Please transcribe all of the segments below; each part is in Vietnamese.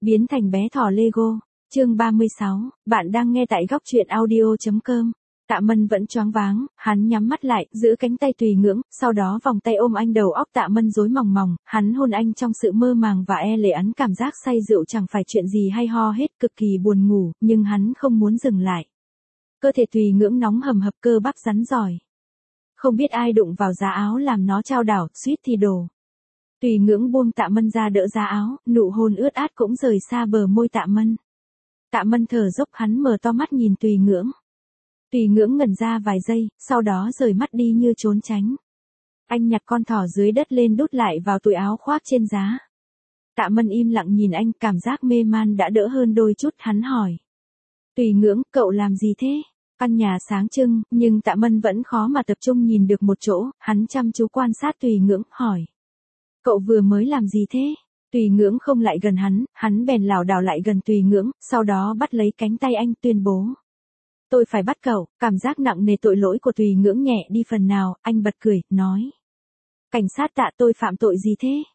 Biến thành bé thỏ Lego. Chương 36, bạn đang nghe tại góc truyện audio.com. Tạ Mân vẫn choáng váng, hắn nhắm mắt lại, giữ cánh tay Tùy Ngưỡng, sau đó vòng tay ôm anh. Đầu óc Tạ Mân rối mòng mòng, hắn hôn anh trong sự mơ màng và e lệ. Hắn cảm giác say rượu chẳng phải chuyện gì hay ho hết, cực kỳ buồn ngủ, nhưng hắn không muốn dừng lại. Cơ thể Tùy Ngưỡng nóng hầm hập, cơ bắp rắn rỏi. Không biết ai đụng vào giá áo làm nó chao đảo, suýt thì đổ. Tùy Ngưỡng buông Tạ Mân ra đỡ giá áo, nụ hôn ướt át cũng rời xa bờ môi Tạ Mân. Tạ Mân thở dốc, hắn mở to mắt nhìn Tùy Ngưỡng. Tùy Ngưỡng ngẩn ra vài giây, sau đó rời mắt đi như trốn tránh. Anh nhặt con thỏ dưới đất lên đút lại vào túi áo khoác trên giá. Tạ Mân im lặng nhìn anh, cảm giác mê man đã đỡ hơn đôi chút. Hắn hỏi. Tùy Ngưỡng, cậu làm gì thế? Căn nhà sáng trưng, nhưng Tạ Mân vẫn khó mà tập trung nhìn được một chỗ. Hắn chăm chú quan sát Tùy Ngưỡng, hỏi. Cậu vừa mới làm gì thế? Tùy Ngưỡng không lại gần hắn bèn lảo đảo lại gần Tùy Ngưỡng, sau đó bắt lấy cánh tay anh, tuyên bố. Tôi phải bắt cậu. Cảm giác nặng nề tội lỗi của Tùy Ngưỡng nhẹ đi phần nào, anh bật cười, nói. Cảnh sát Tạ, tôi phạm tội gì thế?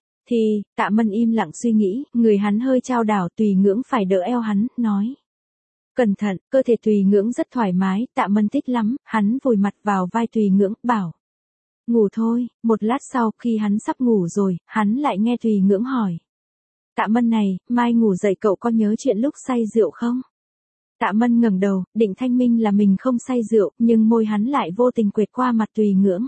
Tạ Mân im lặng suy nghĩ, người hắn hơi chao đảo. Tùy Ngưỡng phải đỡ eo hắn, nói. Cẩn thận. Cơ thể Tùy Ngưỡng rất thoải mái, Tạ Mân thích lắm, hắn vùi mặt vào vai Tùy Ngưỡng, bảo. Ngủ thôi. Một lát sau, khi hắn sắp ngủ rồi, hắn lại nghe Tùy Ngưỡng hỏi. Tạ Mân này, mai ngủ dậy cậu có nhớ chuyện lúc say rượu không? Tạ Mân ngẩng đầu, định thanh minh là mình không say rượu, nhưng môi hắn lại vô tình quệt qua mặt Tùy Ngưỡng.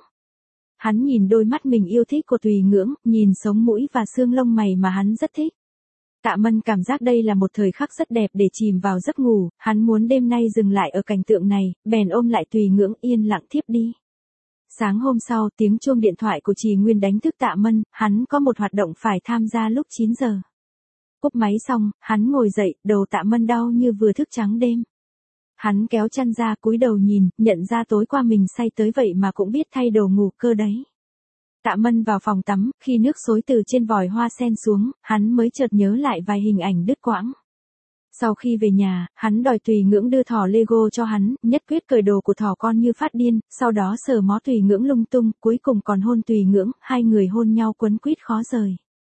Hắn nhìn đôi mắt mình yêu thích của Tùy Ngưỡng, nhìn sống mũi và xương lông mày mà hắn rất thích. Tạ Mân cảm giác đây là một thời khắc rất đẹp để chìm vào giấc ngủ, hắn muốn đêm nay dừng lại ở cảnh tượng này, bèn ôm lại Tùy Ngưỡng, yên lặng thiếp đi. Sáng hôm sau, tiếng chuông điện thoại của Trì Nguyên đánh thức Tạ Mân, hắn có một hoạt động phải tham gia lúc 9 giờ. Cúp máy xong, hắn ngồi dậy, đầu Tạ Mân đau như vừa thức trắng đêm. Hắn kéo chăn ra, cúi đầu nhìn, nhận ra tối qua mình say tới vậy mà cũng biết thay đồ ngủ cơ đấy. Tạ Mân vào phòng tắm, khi nước xối từ trên vòi hoa sen xuống, hắn mới chợt nhớ lại vài hình ảnh đứt quãng. Sau khi về nhà, hắn đòi Tùy Ngưỡng đưa thỏ Lego cho hắn, nhất quyết cởi đồ của thỏ con như phát điên, sau đó sờ mó Tùy Ngưỡng lung tung, cuối cùng còn hôn Tùy Ngưỡng, hai người hôn nhau quấn quýt khó rời.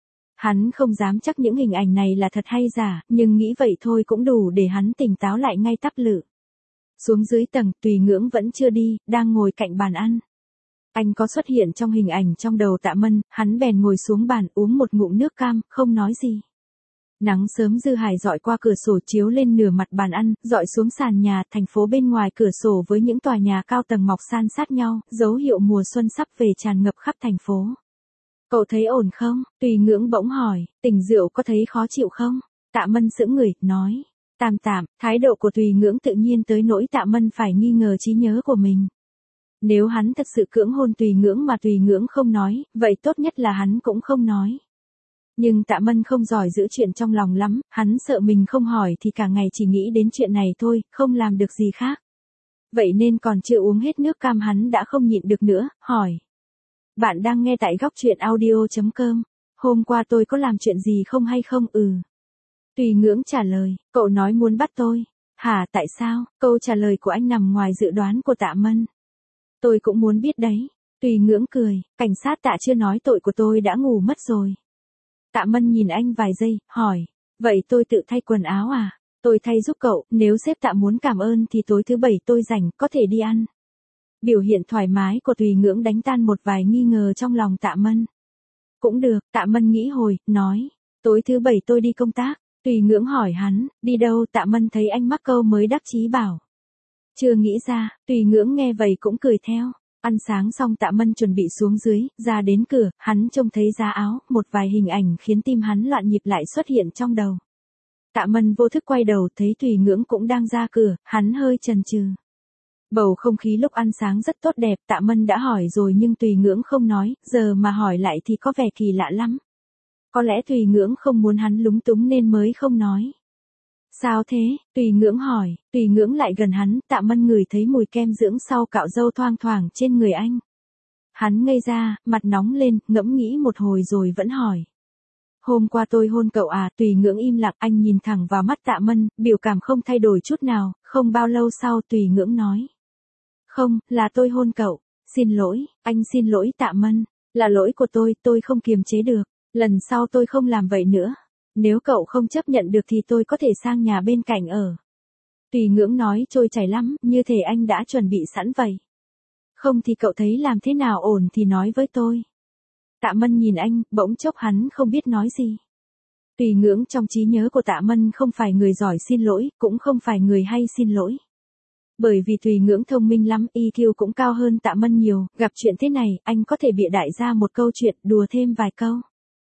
Hắn không dám chắc những hình ảnh này là thật hay giả, nhưng nghĩ vậy thôi cũng đủ để hắn tỉnh táo lại ngay tắp lự. Xuống dưới tầng, Tùy Ngưỡng vẫn chưa đi, đang ngồi cạnh bàn ăn. Anh có xuất hiện trong hình ảnh trong đầu Tạ Mân, hắn bèn ngồi xuống bàn uống một ngụm nước cam, không nói gì. Nắng sớm dư hải dọi qua cửa sổ chiếu lên nửa mặt bàn ăn, dọi xuống sàn nhà. Thành phố bên ngoài cửa sổ với những tòa nhà cao tầng mọc san sát nhau, dấu hiệu mùa xuân sắp về tràn ngập khắp thành phố. Cậu thấy ổn không? Tùy Ngưỡng bỗng hỏi. Tỉnh rượu có thấy khó chịu không? Tạ Mân sững người, nói. Tạm tạm. Thái độ của Tùy Ngưỡng tự nhiên tới nỗi Tạ Mân phải nghi ngờ trí nhớ của mình. Nếu hắn thật sự cưỡng hôn Tùy Ngưỡng mà Tùy Ngưỡng không nói, vậy tốt nhất là hắn cũng không nói. Nhưng Tạ Mân không giỏi giữ chuyện trong lòng lắm, hắn sợ mình không hỏi thì cả ngày chỉ nghĩ đến chuyện này thôi, không làm được gì khác. Vậy nên còn chưa uống hết nước cam hắn đã không nhịn được nữa, hỏi. Bạn đang nghe tại góc truyện audio.com. Hôm qua tôi có làm chuyện gì không hay không? Tùy Ngưỡng trả lời, cậu nói muốn bắt tôi. Hả, tại sao? Câu trả lời của anh nằm ngoài dự đoán của Tạ Mân. Tôi cũng muốn biết đấy. Tùy Ngưỡng cười, cảnh sát Tạ chưa nói tội của tôi đã ngủ mất rồi. Tạ Mân nhìn anh vài giây, hỏi, vậy tôi tự thay quần áo à? Tôi thay giúp cậu, nếu sếp Tạ muốn cảm ơn thì tối thứ 7 tôi rảnh, có thể đi ăn. Biểu hiện thoải mái của Tùy Ngưỡng đánh tan một vài nghi ngờ trong lòng Tạ Mân. Cũng được, Tạ Mân nghĩ hồi, nói, tối thứ 7 tôi đi công tác. Tùy Ngưỡng hỏi hắn, đi đâu? Tạ Mân thấy anh mắc câu mới đắc chí bảo. Chưa nghĩ ra. Tùy Ngưỡng nghe vậy cũng cười theo. Ăn sáng xong Tạ Mân chuẩn bị xuống dưới, ra đến cửa, hắn trông thấy giá áo, một vài hình ảnh khiến tim hắn loạn nhịp lại xuất hiện trong đầu. Tạ Mân vô thức quay đầu thấy Tùy Ngưỡng cũng đang ra cửa, hắn hơi chần chừ. Bầu không khí lúc ăn sáng rất tốt đẹp, Tạ Mân đã hỏi rồi nhưng Tùy Ngưỡng không nói, giờ mà hỏi lại thì có vẻ kỳ lạ lắm. Có lẽ Tùy Ngưỡng không muốn hắn lúng túng nên mới không nói. Sao thế? Tùy Ngưỡng hỏi. Tùy Ngưỡng lại gần hắn, Tạ Mân ngửi thấy mùi kem dưỡng sau cạo râu thoang thoảng trên người anh. Hắn ngây ra, mặt nóng lên, ngẫm nghĩ một hồi rồi vẫn hỏi. Hôm qua tôi hôn cậu à? Tùy Ngưỡng im lặng, anh nhìn thẳng vào mắt Tạ Mân, biểu cảm không thay đổi chút nào. Không bao lâu sau Tùy Ngưỡng nói. Không, là tôi hôn cậu. Xin lỗi, anh xin lỗi Tạ Mân. Là lỗi của tôi không kiềm chế được. Lần sau tôi không làm vậy nữa. Nếu cậu không chấp nhận được thì tôi có thể sang nhà bên cạnh ở. Tùy Ngưỡng nói trôi chảy lắm, như thể anh đã chuẩn bị sẵn vậy. Không thì cậu thấy làm thế nào ổn thì nói với tôi. Tạ Mân nhìn anh, bỗng chốc hắn không biết nói gì. Tùy Ngưỡng trong trí nhớ của Tạ Mân không phải người giỏi xin lỗi, cũng không phải người hay xin lỗi. Bởi vì Tùy Ngưỡng thông minh lắm, EQ cũng cao hơn Tạ Mân nhiều, gặp chuyện thế này, anh có thể bịa đại ra một câu chuyện, đùa thêm vài câu.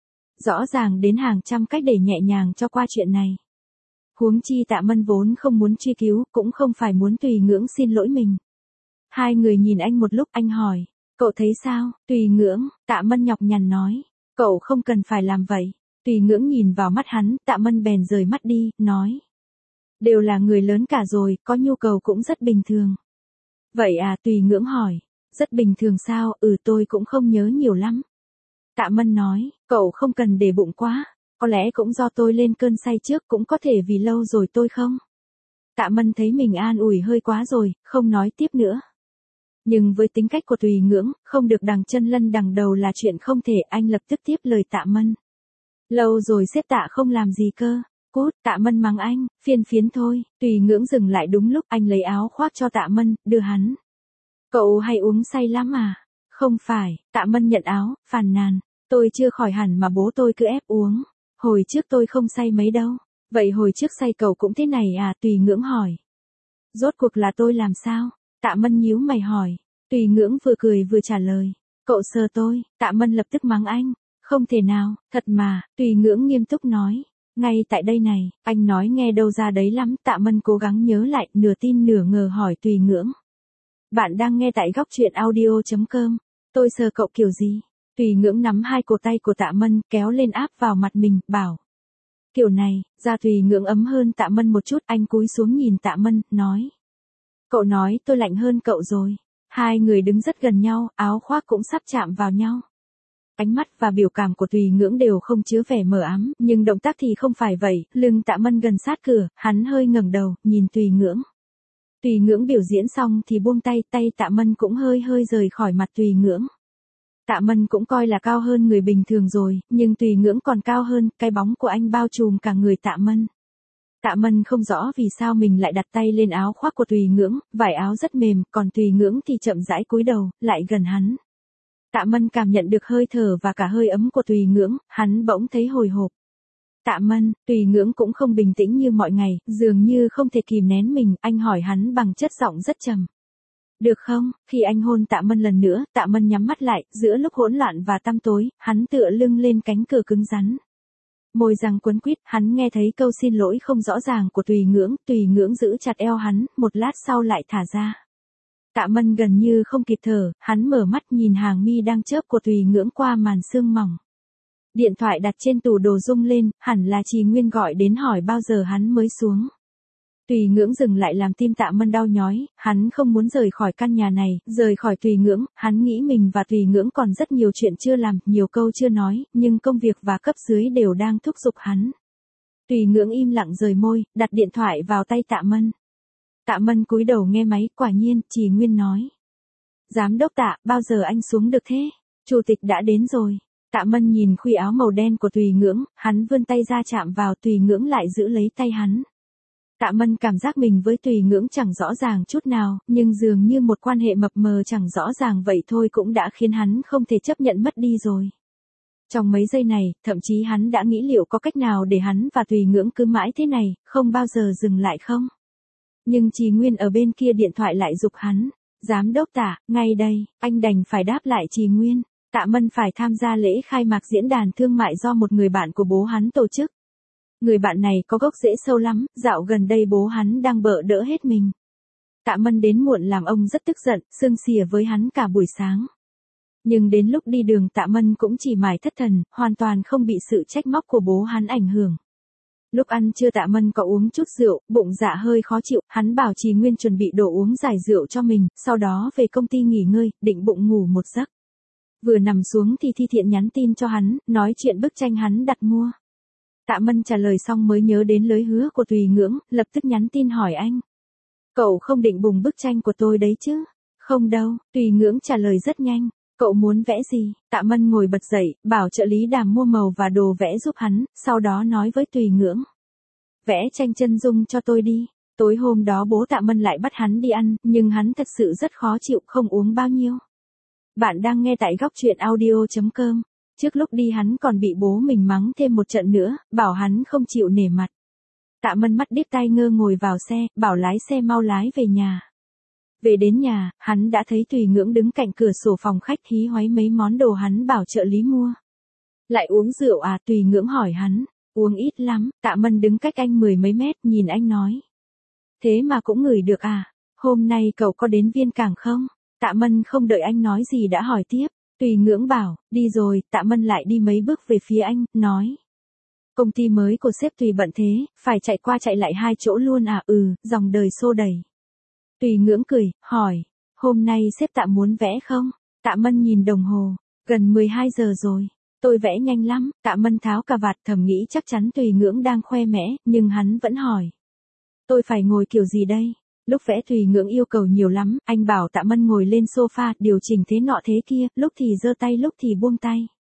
Rõ ràng đến hàng trăm cách để nhẹ nhàng cho qua chuyện này. Huống chi Tạ Mân vốn không muốn truy cứu, cũng không phải muốn Tùy Ngưỡng xin lỗi mình. Hai người nhìn anh một lúc, anh hỏi, cậu thấy sao? Tùy Ngưỡng, Tạ Mân nhọc nhằn nói, cậu không cần phải làm vậy. Tùy Ngưỡng nhìn vào mắt hắn, Tạ Mân bèn rời mắt đi, nói. Đều là người lớn cả rồi, có nhu cầu cũng rất bình thường. Vậy à? Tùy Ngưỡng hỏi, rất bình thường sao? Tôi cũng không nhớ nhiều lắm. Tạ Mân nói, cậu không cần để bụng quá, có lẽ cũng do tôi lên cơn say trước, cũng có thể vì lâu rồi tôi không. Tạ Mân thấy mình an ủi hơi quá rồi, không nói tiếp nữa. Nhưng với tính cách của Tùy Ngưỡng, không được đằng chân lân đằng đầu là chuyện không thể, anh lập tức tiếp lời Tạ Mân. Lâu rồi sếp Tạ không làm gì cơ. Cút, Tạ Mân mắng anh, phiền phiến thôi. Tùy Ngưỡng dừng lại đúng lúc, anh lấy áo khoác cho Tạ Mân, đưa hắn. Cậu hay uống say lắm à? Không phải. Tạ Mân nhận áo, phàn nàn. Tôi chưa khỏi hẳn mà bố tôi cứ ép uống. Hồi trước tôi không say mấy đâu. Vậy hồi trước say cậu cũng thế này à? Tùy Ngưỡng hỏi. Rốt cuộc là tôi làm sao? Tạ Mân nhíu mày hỏi. Tùy Ngưỡng vừa cười vừa trả lời. Cậu sờ tôi. Tạ Mân lập tức mắng anh. Không thể nào, thật mà. Tùy Ngưỡng nghiêm túc nói. Ngay tại đây này, anh nói nghe đâu ra đấy lắm. Tạ Mân cố gắng nhớ lại, nửa tin nửa ngờ hỏi Tùy Ngưỡng. Bạn đang nghe tại góc truyện audio.com. Tôi sờ cậu kiểu gì? Tùy Ngưỡng nắm hai cổ tay của Tạ Mân, kéo lên áp vào mặt mình, bảo. Kiểu này, da Tùy Ngưỡng ấm hơn Tạ Mân một chút, anh cúi xuống nhìn Tạ Mân, nói. Cậu nói tôi lạnh hơn cậu rồi. Hai người đứng rất gần nhau, áo khoác cũng sắp chạm vào nhau. Ánh mắt và biểu cảm của Tùy Ngưỡng đều không chứa vẻ mờ ám, nhưng động tác thì không phải vậy, lưng Tạ Mân gần sát cửa, hắn hơi ngẩng đầu, nhìn Tùy Ngưỡng. Tùy Ngưỡng biểu diễn xong thì buông tay, tay Tạ Mân cũng hơi rời khỏi mặt Tùy Ngưỡng. Tạ Mân cũng coi là cao hơn người bình thường rồi, nhưng Tùy Ngưỡng còn cao hơn, cái bóng của anh bao trùm cả người Tạ Mân. Tạ Mân không rõ vì sao mình lại đặt tay lên áo khoác của Tùy Ngưỡng, vải áo rất mềm, còn Tùy Ngưỡng thì chậm rãi cúi đầu, lại gần hắn. Tạ Mân cảm nhận được hơi thở và cả hơi ấm của Tùy Ngưỡng, hắn bỗng thấy hồi hộp. Tạ Mân, Tùy Ngưỡng cũng không bình tĩnh như mọi ngày, dường như không thể kìm nén mình, anh hỏi hắn bằng chất giọng rất trầm. Được không? Khi anh hôn Tạ Mân lần nữa, Tạ Mân nhắm mắt lại, giữa lúc hỗn loạn và tăm tối, hắn tựa lưng lên cánh cửa cứng rắn. Môi răng quấn quýt, hắn nghe thấy câu xin lỗi không rõ ràng của Tùy Ngưỡng giữ chặt eo hắn, một lát sau lại thả ra. Tạ Mân gần như không kịp thở, hắn mở mắt nhìn hàng mi đang chớp của Tùy Ngưỡng qua màn sương mỏng. Điện thoại đặt trên tủ đồ rung lên, hẳn là Trì Nguyên gọi đến hỏi bao giờ hắn mới xuống. Tùy Ngưỡng dừng lại làm tim Tạ Mân đau nhói, hắn không muốn rời khỏi căn nhà này, rời khỏi Tùy Ngưỡng, hắn nghĩ mình và Tùy Ngưỡng còn rất nhiều chuyện chưa làm, nhiều câu chưa nói, nhưng công việc và cấp dưới đều đang thúc giục hắn. Tùy Ngưỡng im lặng rời môi, đặt điện thoại vào tay Tạ Mân. Tạ Mân cúi đầu nghe máy, quả nhiên, Trì Nguyên nói. Giám đốc Tạ, bao giờ anh xuống được thế? Chủ tịch đã đến rồi. Tạ Mân nhìn khuy áo màu đen của Tùy Ngưỡng, hắn vươn tay ra chạm vào, Tùy Ngưỡng lại giữ lấy tay hắn. Tạ Mân cảm giác mình với Tùy Ngưỡng chẳng rõ ràng chút nào, nhưng dường như một quan hệ mập mờ chẳng rõ ràng vậy thôi cũng đã khiến hắn không thể chấp nhận mất đi rồi. Trong mấy giây này, thậm chí hắn đã nghĩ liệu có cách nào để hắn và Tùy Ngưỡng cứ mãi thế này, không bao giờ dừng lại không? Nhưng Trì Nguyên ở bên kia điện thoại lại giục hắn. Giám đốc Tạ, ngay đây, anh đành phải đáp lại Trì Nguyên. Tạ Mân phải tham gia lễ khai mạc diễn đàn thương mại do một người bạn của bố hắn tổ chức. Người bạn này có gốc rễ sâu lắm, dạo gần đây bố hắn đang bợ đỡ hết mình. Tạ Mân đến muộn làm ông rất tức giận, sưng xỉa với hắn cả buổi sáng. Nhưng đến lúc đi đường Tạ Mân cũng chỉ mải thất thần, hoàn toàn không bị sự trách móc của bố hắn ảnh hưởng. Lúc ăn trưa Tạ Mân có uống chút rượu, bụng dạ hơi khó chịu, hắn bảo Trì Nguyên chuẩn bị đồ uống giải rượu cho mình, sau đó về công ty nghỉ ngơi, định bụng ngủ một giấc. Vừa nằm xuống thì Thi Thiện nhắn tin cho hắn, nói chuyện bức tranh hắn đặt mua. Tạ Mân trả lời xong mới nhớ đến lời hứa của Tùy Ngưỡng, lập tức nhắn tin hỏi anh. Cậu không định bùng bức tranh của tôi đấy chứ? Không đâu, Tùy Ngưỡng trả lời rất nhanh. Cậu muốn vẽ gì? Tạ Mân ngồi bật dậy, bảo trợ lý Đàm mua màu và đồ vẽ giúp hắn, sau đó nói với Tùy Ngưỡng. Vẽ tranh chân dung cho tôi đi. Tối hôm đó bố Tạ Mân lại bắt hắn đi ăn, nhưng hắn thật sự rất khó chịu, không uống bao nhiêu. Bạn đang nghe tại góc truyện audio.com. Trước lúc đi hắn còn bị bố mình mắng thêm một trận nữa, bảo hắn không chịu nể mặt. Tạ Mân mắt điếc tai ngơ ngồi vào xe, bảo lái xe mau lái về nhà. Về đến nhà, hắn đã thấy Tùy Ngưỡng đứng cạnh cửa sổ phòng khách hí hoáy mấy món đồ hắn bảo trợ lý mua. Lại uống rượu à? Tùy Ngưỡng hỏi hắn. Uống ít lắm. Tạ Mân đứng cách anh 10 mấy mét, nhìn anh nói. Thế mà cũng ngửi được à? Hôm nay cậu có đến Viên Cảng không? Tạ Mân không đợi anh nói gì đã hỏi tiếp. Tùy Ngưỡng bảo, đi rồi. Tạ Mân lại đi mấy bước về phía anh, nói. Công ty mới của sếp Tùy bận thế, phải chạy qua chạy lại 2 chỗ luôn à? Dòng đời xô đẩy. Tùy Ngưỡng cười, hỏi, hôm nay sếp Tạ muốn vẽ không? Tạ Mân nhìn đồng hồ, gần 12 giờ rồi, tôi vẽ nhanh lắm. Tạ Mân tháo cà vạt, thầm nghĩ chắc chắn Tùy Ngưỡng đang khoe mẽ, nhưng hắn vẫn hỏi. Tôi phải ngồi kiểu gì đây? Lúc vẽ Tùy Ngưỡng yêu cầu nhiều lắm, anh bảo Tạ Mân ngồi lên sofa, điều chỉnh thế nọ thế kia, lúc thì giơ tay lúc thì buông tay.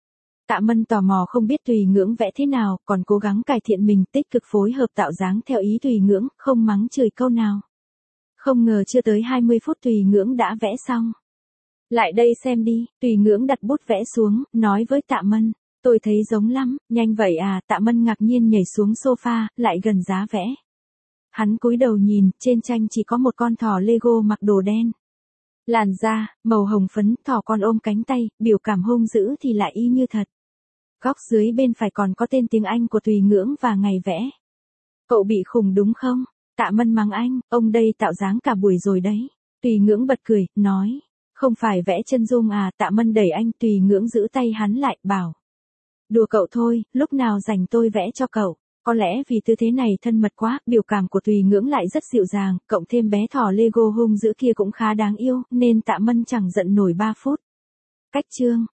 Tạ Mân tò mò không biết Tùy Ngưỡng vẽ thế nào, còn cố gắng cải thiện mình, tích cực phối hợp tạo dáng theo ý Tùy Ngưỡng, không mắng chửi câu nào. Không ngờ chưa tới 20 phút Tùy Ngưỡng đã vẽ xong. Lại đây xem đi. Tùy Ngưỡng đặt bút vẽ xuống, nói với Tạ Mân. Tôi thấy giống lắm, nhanh vậy à? Tạ Mân ngạc nhiên nhảy xuống sofa, lại gần giá vẽ. Hắn cúi đầu nhìn, trên tranh chỉ có một con thỏ Lego mặc đồ đen. Làn da, màu hồng phấn, thỏ con ôm cánh tay, biểu cảm hung dữ thì lại y như thật. Góc dưới bên phải còn có tên tiếng Anh của Tùy Ngưỡng và ngày vẽ. Cậu bị khùng đúng không? Tạ Mân mắng anh, ông đây tạo dáng cả buổi rồi đấy. Tùy Ngưỡng bật cười, nói. Không phải vẽ chân dung à? Tạ Mân đẩy anh, Tùy Ngưỡng giữ tay hắn lại, bảo. Đùa cậu thôi, lúc nào rảnh tôi vẽ cho cậu. Có lẽ vì tư thế này thân mật quá, biểu cảm của Tùy Ngưỡng lại rất dịu dàng, cộng thêm bé thỏ Lego hung dữ kia cũng khá đáng yêu, nên Tạ Mân chẳng giận nổi 3 phút. Cách chương.